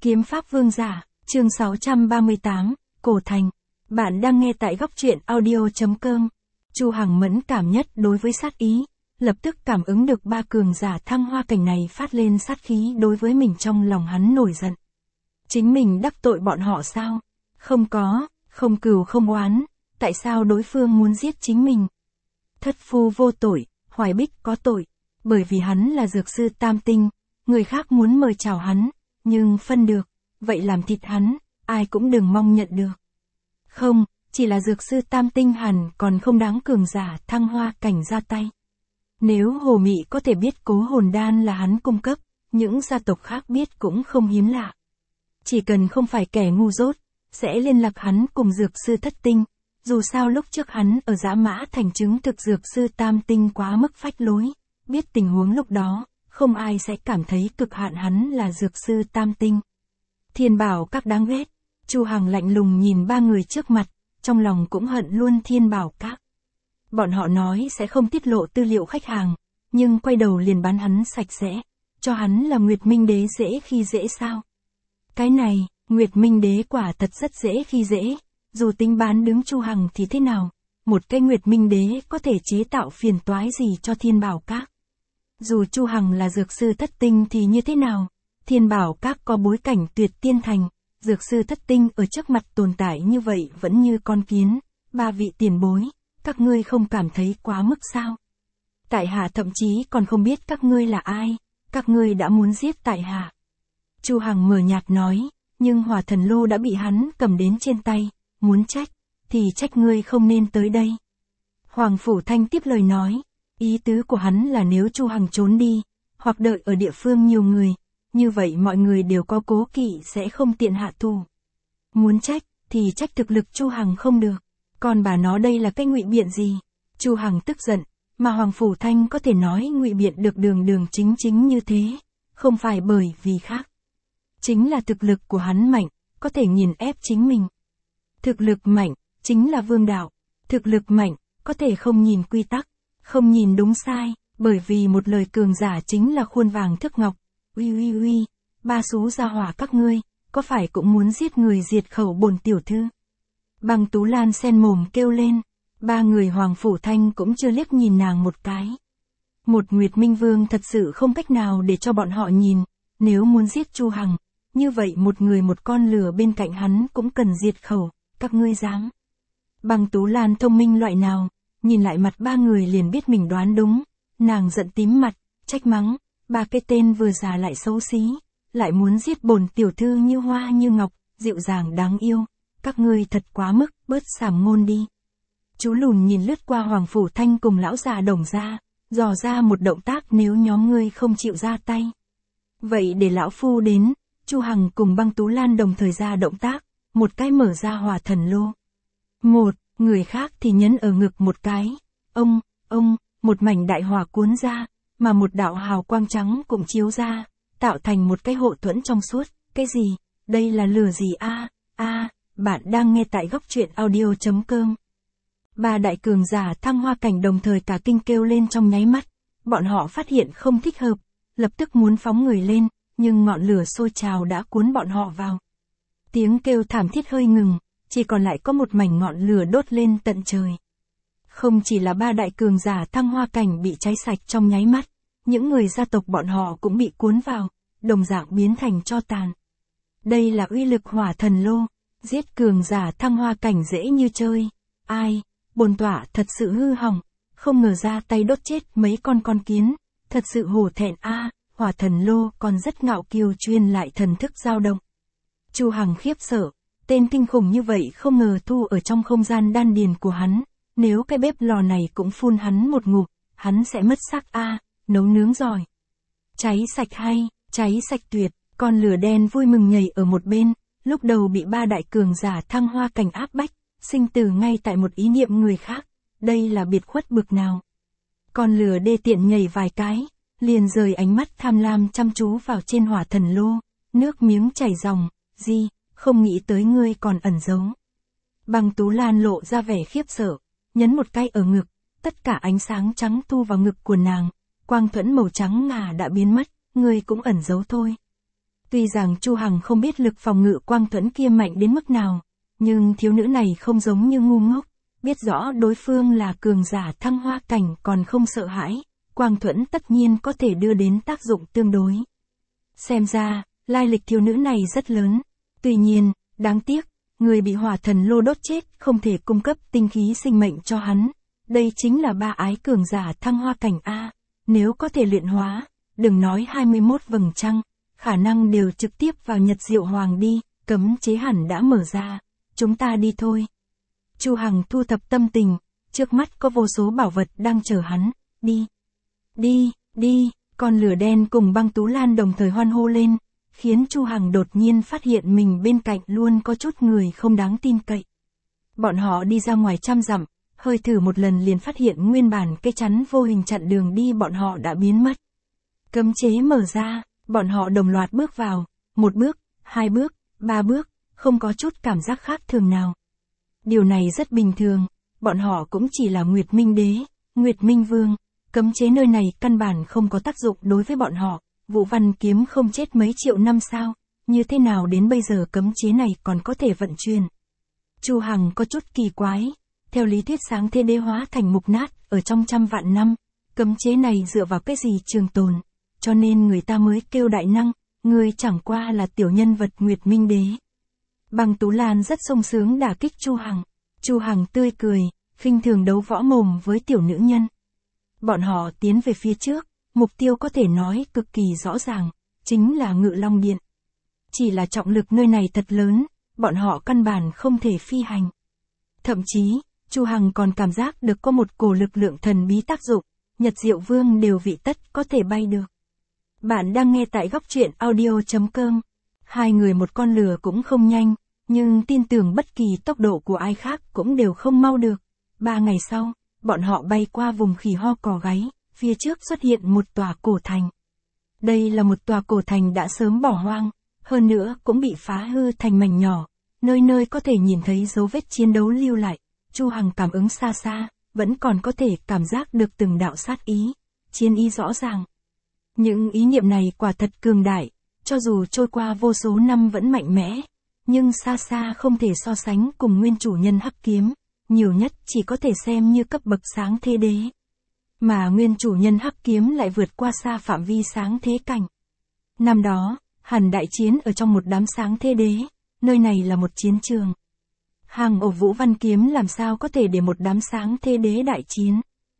Kiếm Pháp Vương Giả, chương 638, Cổ Thành. Bạn đang nghe tại góc truyện audio.com. Chu Hằng mẫn cảm nhất đối với sát ý, lập tức cảm ứng được ba cường giả thăng hoa cảnh này phát lên sát khí đối với mình, trong lòng hắn nổi giận. Chính mình đắc tội bọn họ sao? Không có, không cừu không oán, tại sao đối phương muốn giết chính mình? Thất phu vô tội, Hoài Bích có tội, bởi vì hắn là dược sư tam tinh, người khác muốn mời chào hắn, nhưng phân được, vậy làm thịt hắn, ai cũng đừng mong nhận được. Không, chỉ là dược sư tam tinh hẳn còn không đáng cường giả thăng hoa cảnh ra tay. Nếu Hồ Mị có thể biết cố hồn đan là hắn cung cấp, những gia tộc khác biết cũng không hiếm lạ. Chỉ cần không phải kẻ ngu dốt, sẽ liên lạc hắn cùng dược sư thất tinh, dù sao lúc trước hắn ở Dã Mã Thành chứng thực dược sư tam tinh quá mức phách lối, biết tình huống lúc đó, không ai sẽ cảm thấy cực hạn hắn là dược sư tam tinh. Thiên Bảo Các đáng ghét. Chu Hằng lạnh lùng nhìn ba người trước mặt, trong lòng cũng hận luôn Thiên Bảo Các. Bọn họ nói sẽ không tiết lộ tư liệu khách hàng, nhưng quay đầu liền bán hắn sạch sẽ, cho hắn là Nguyệt Minh Đế dễ khi dễ sao? Cái này, Nguyệt Minh Đế quả thật rất dễ khi dễ, dù tính bán đứng Chu Hằng thì thế nào, một cái Nguyệt Minh Đế có thể chế tạo phiền toái gì cho Thiên Bảo Các? Dù Chu Hằng là dược sư thất tinh thì như thế nào? Thiên Bảo Các có bối cảnh tuyệt tiên thành, dược sư thất tinh ở trước mặt tồn tại như vậy vẫn như con kiến. Ba vị tiền bối, các ngươi không cảm thấy quá mức sao? Tại hạ thậm chí còn không biết các ngươi là ai, các ngươi đã muốn giết tại hạ. Chu Hằng mờ nhạt nói, nhưng Hỏa Thần Lô đã bị hắn cầm đến trên tay, muốn trách, thì trách ngươi không nên tới đây. Hoàng Phủ Thanh tiếp lời nói, ý tứ của hắn là nếu Chu Hằng trốn đi, hoặc đợi ở địa phương nhiều người, như vậy mọi người đều có cố kỵ sẽ không tiện hạ thủ. Muốn trách, thì trách thực lực Chu Hằng không được, còn bà nó đây là cái ngụy biện gì? Chu Hằng tức giận, mà Hoàng Phủ Thanh có thể nói ngụy biện được đường đường chính chính như thế, không phải bởi vì khác. Chính là thực lực của hắn mạnh, có thể nghiền ép chính mình. Thực lực mạnh, chính là vương đạo. Thực lực mạnh, có thể không nhìn quy tắc, không nhìn đúng sai, bởi vì một lời cường giả chính là khuôn vàng thước ngọc. Uy, ba xú gia hỏa các ngươi, có phải cũng muốn giết người diệt khẩu bổn tiểu thư? Băng Tú Lan sen mồm kêu lên, ba người Hoàng Phủ Thanh cũng chưa liếc nhìn nàng một cái. Một Nguyệt Minh Vương thật sự không cách nào để cho bọn họ nhìn, nếu muốn giết Chu Hằng, như vậy một người một con lừa bên cạnh hắn cũng cần diệt khẩu, các ngươi dám. Băng Tú Lan thông minh loại nào, nhìn lại mặt ba người liền biết mình đoán đúng, nàng giận tím mặt, trách mắng, ba cái tên vừa già lại xấu xí, lại muốn giết bổn tiểu thư như hoa như ngọc, dịu dàng đáng yêu, các ngươi thật quá mức, bớt sàm ngôn đi. Chú Lùn nhìn lướt qua Hoàng Phủ Thanh cùng lão già Đồng ra, dò ra một động tác nếu nhóm ngươi không chịu ra tay. Vậy để lão phu đến. Chu Hằng cùng Băng Tú Lan đồng thời ra động tác, một cái mở ra Hỏa Thần Lô. Một, người khác thì nhấn ở ngực một cái. Ông, một mảnh đại hỏa cuốn ra, mà một đạo hào quang trắng cũng chiếu ra, tạo thành một cái hộ thuẫn trong suốt. Cái gì? Đây là lửa gì a? Bạn đang nghe tại góc truyện audio.com. Ba đại cường giả thăng hoa cảnh đồng thời cả kinh kêu lên trong nháy mắt, bọn họ phát hiện không thích hợp, lập tức muốn phóng người lên. Nhưng ngọn lửa sôi trào đã cuốn bọn họ vào. Tiếng kêu thảm thiết hơi ngừng, chỉ còn lại có một mảnh ngọn lửa đốt lên tận trời. Không chỉ là ba đại cường giả thăng hoa cảnh bị cháy sạch trong nháy mắt, những người gia tộc bọn họ cũng bị cuốn vào, đồng dạng biến thành tro tàn. Đây là uy lực Hỏa Thần Lô, giết cường giả thăng hoa cảnh dễ như chơi. Ai, bổn tọa thật sự hư hỏng, không ngờ ra tay đốt chết mấy con kiến, thật sự hổ thẹn a. Hỏa Thần Lô còn rất ngạo kiêu truyền lại thần thức dao động. Chu Hằng khiếp sợ, tên kinh khủng như vậy không ngờ thu ở trong không gian đan điền của hắn, nếu cái bếp lò này cũng phun hắn một ngụm, hắn sẽ mất sắc a, nấu nướng giỏi. Cháy sạch hay, cháy sạch tuyệt, con lửa đen vui mừng nhảy ở một bên, lúc đầu bị ba đại cường giả thăng hoa cảnh áp bách, sinh tử ngay tại một ý niệm người khác, đây là biệt khuất bực nào. Con lửa đê tiện nhảy vài cái, liền rời ánh mắt tham lam chăm chú vào trên Hỏa Thần Lô, nước miếng chảy ròng, gì, không nghĩ tới ngươi còn ẩn giấu. Băng Tú Lan lộ ra vẻ khiếp sợ, nhấn một cái ở ngực, tất cả ánh sáng trắng thu vào ngực của nàng, quang thuẫn màu trắng ngà đã biến mất, ngươi cũng ẩn giấu thôi. Tuy rằng Chu Hằng không biết lực phòng ngự quang thuẫn kia mạnh đến mức nào, nhưng thiếu nữ này không giống như ngu ngốc, biết rõ đối phương là cường giả thăng hoa cảnh còn không sợ hãi, quang thuẫn tất nhiên có thể đưa đến tác dụng tương đối. Xem ra, lai lịch thiếu nữ này rất lớn. Tuy nhiên, đáng tiếc, người bị hỏa thần lô đốt chết không thể cung cấp tinh khí sinh mệnh cho hắn. Đây chính là ba ái cường giả thăng hoa cảnh A. Nếu có thể luyện hóa, đừng nói 21 vầng trăng, khả năng đều trực tiếp vào Nhật Diệu Hoàng đi, cấm chế hẳn đã mở ra. Chúng ta đi thôi. Chu Hằng thu thập tâm tình, trước mắt có vô số bảo vật đang chờ hắn. Đi. Đi, đi, con lửa đen cùng Băng Tú Lan đồng thời hoan hô lên, khiến Chu Hằng đột nhiên phát hiện mình bên cạnh luôn có chút người không đáng tin cậy. Bọn họ đi ra ngoài trăm dặm, hơi thử một lần liền phát hiện nguyên bản cây chắn vô hình chặn đường đi bọn họ đã biến mất. Cấm chế mở ra, bọn họ đồng loạt bước vào, một bước, hai bước, ba bước, không có chút cảm giác khác thường nào. Điều này rất bình thường, bọn họ cũng chỉ là Nguyệt Minh Đế, Nguyệt Minh Vương, cấm chế nơi này căn bản không có tác dụng đối với bọn họ. Vũ Văn Kiếm không chết mấy triệu năm sao, như thế nào đến bây giờ cấm chế này còn có thể vận chuyển. Chu Hằng có chút kỳ quái, theo lý thuyết sáng thế đế hóa thành mục nát, ở trong trăm vạn năm, cấm chế này dựa vào cái gì trường tồn, cho nên người ta mới kêu đại năng, người chẳng qua là tiểu nhân vật Nguyệt Minh Đế. Băng Tú Lan rất sung sướng đả kích Chu Hằng tươi cười, khinh thường đấu võ mồm với tiểu nữ nhân. Bọn họ tiến về phía trước. Mục tiêu có thể nói cực kỳ rõ ràng, chính là Ngự Long Điện. Chỉ là trọng lực nơi này thật lớn, bọn họ căn bản không thể phi hành. Thậm chí, Chu Hằng còn cảm giác được có một cổ lực lượng thần bí tác dụng, Nhật Diệu Vương đều vị tất có thể bay được. Bạn đang nghe tại góc truyện audio.com. Hai người một con lừa cũng không nhanh, nhưng tin tưởng bất kỳ tốc độ của ai khác cũng đều không mau được. 3 ngày sau, bọn họ bay qua vùng khỉ ho cò gáy. Phía trước xuất hiện một tòa cổ thành. Đây là một tòa cổ thành đã sớm bỏ hoang, hơn nữa cũng bị phá hư thành mảnh nhỏ, nơi nơi có thể nhìn thấy dấu vết chiến đấu lưu lại. Chu Hằng cảm ứng xa xa, vẫn còn có thể cảm giác được từng đạo sát ý, chiến ý rõ ràng. Những ý niệm này quả thật cường đại, cho dù trôi qua vô số năm vẫn mạnh mẽ, nhưng xa xa không thể so sánh cùng nguyên chủ nhân hắc kiếm, nhiều nhất chỉ có thể xem như cấp bậc sáng thế đế. Mà nguyên chủ nhân hắc kiếm lại vượt qua xa phạm vi sáng thế cảnh. Năm đó, hẳn đại chiến ở trong một đám sáng thế đế, nơi này là một chiến trường. Hàng ổ Vũ Văn Kiếm làm sao có thể để một đám sáng thế đế đại chiến.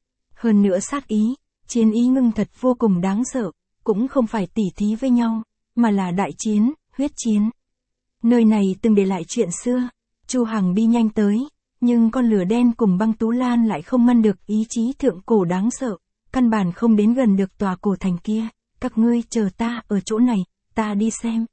Hơn nữa sát ý, chiến ý ngưng thật vô cùng đáng sợ, cũng không phải tỉ thí với nhau, mà là đại chiến, huyết chiến. Nơi này từng để lại chuyện xưa, Chu Hằng đi nhanh tới. Nhưng con lửa đen cùng Băng Tú Lan lại không ngăn được ý chí thượng cổ đáng sợ, căn bản không đến gần được tòa cổ thành kia. Các ngươi chờ ta ở chỗ này, ta đi xem.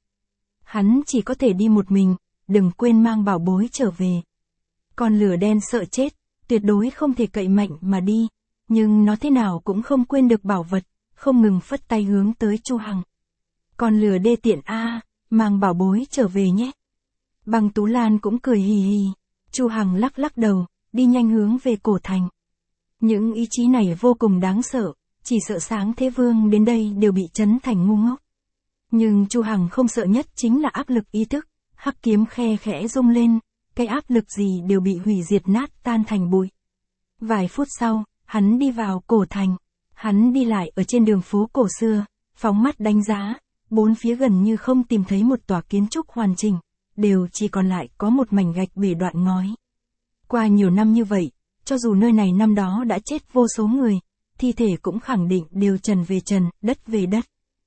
Hắn chỉ có thể đi một mình, đừng quên mang bảo bối trở về. Con lửa đen sợ chết, tuyệt đối không thể cậy mạnh mà đi, nhưng nó thế nào cũng không quên được bảo vật, không ngừng phất tay hướng tới Chu Hằng. Con lửa đê tiện a, mang bảo bối trở về nhé. Băng Tú Lan cũng cười hì hì. Chu Hằng lắc lắc đầu, đi nhanh hướng về cổ thành. Những ý chí này vô cùng đáng sợ, chỉ sợ sáng thế vương đến đây đều bị chấn thành ngu ngốc. Nhưng Chu Hằng không sợ nhất chính là áp lực ý thức, hắc kiếm khe khẽ rung lên, cái áp lực gì đều bị hủy diệt nát tan thành bụi. Vài phút sau, hắn đi vào cổ thành, hắn đi lại ở trên đường phố cổ xưa, phóng mắt đánh giá, bốn phía gần như không tìm thấy một tòa kiến trúc hoàn chỉnh. Đều chỉ còn lại có một mảnh gạch bể đoạn ngói. Qua nhiều năm như vậy, cho dù nơi này năm đó đã chết vô số người, thi thể cũng khẳng định đều trần về trần, đất về đất.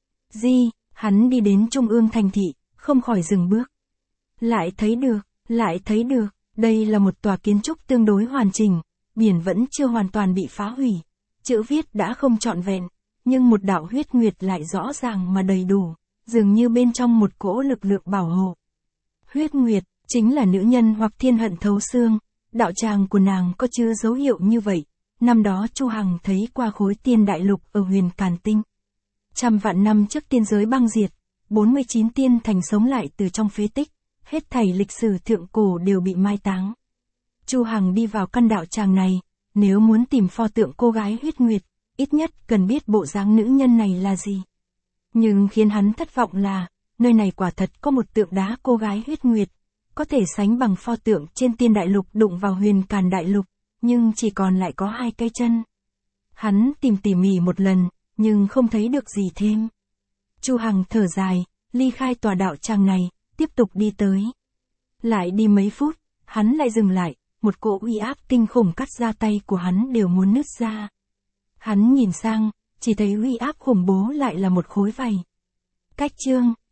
Hắn đi đến trung ương thành thị, không khỏi dừng bước. Lại thấy được, đây là một tòa kiến trúc tương đối hoàn chỉnh, biển vẫn chưa hoàn toàn bị phá hủy, chữ viết đã không trọn vẹn, nhưng một đạo huyết nguyệt lại rõ ràng mà đầy đủ, dường như bên trong một cỗ lực lượng bảo hộ. Huyết nguyệt, chính là nữ nhân hoặc thiên hận thấu xương, đạo tràng của nàng có chứa dấu hiệu như vậy, năm đó Chu Hằng thấy qua khối tiên đại lục ở huyền Càn Tinh. Trăm vạn năm trước tiên giới băng diệt, 49 tiên thành sống lại từ trong phế tích, hết thảy lịch sử thượng cổ đều bị mai táng. Chu Hằng đi vào căn đạo tràng này, nếu muốn tìm pho tượng cô gái huyết nguyệt, ít nhất cần biết bộ dáng nữ nhân này là gì. Nhưng khiến hắn thất vọng là, nơi này quả thật có một tượng đá cô gái huyết nguyệt, có thể sánh bằng pho tượng trên Tiên Đại Lục đụng vào Huyền Càn Đại Lục, nhưng chỉ còn lại có 2 cái chân. Hắn tìm tỉ mỉ một lần, nhưng không thấy được gì thêm. Chu Hằng thở dài, ly khai tòa đạo tràng này, tiếp tục đi tới. Lại đi mấy phút, hắn lại dừng lại, một cỗ uy áp kinh khủng cắt da tay của hắn đều muốn nứt ra. Hắn nhìn sang, chỉ thấy uy áp khủng bố lại là một khối vảy. Cách chương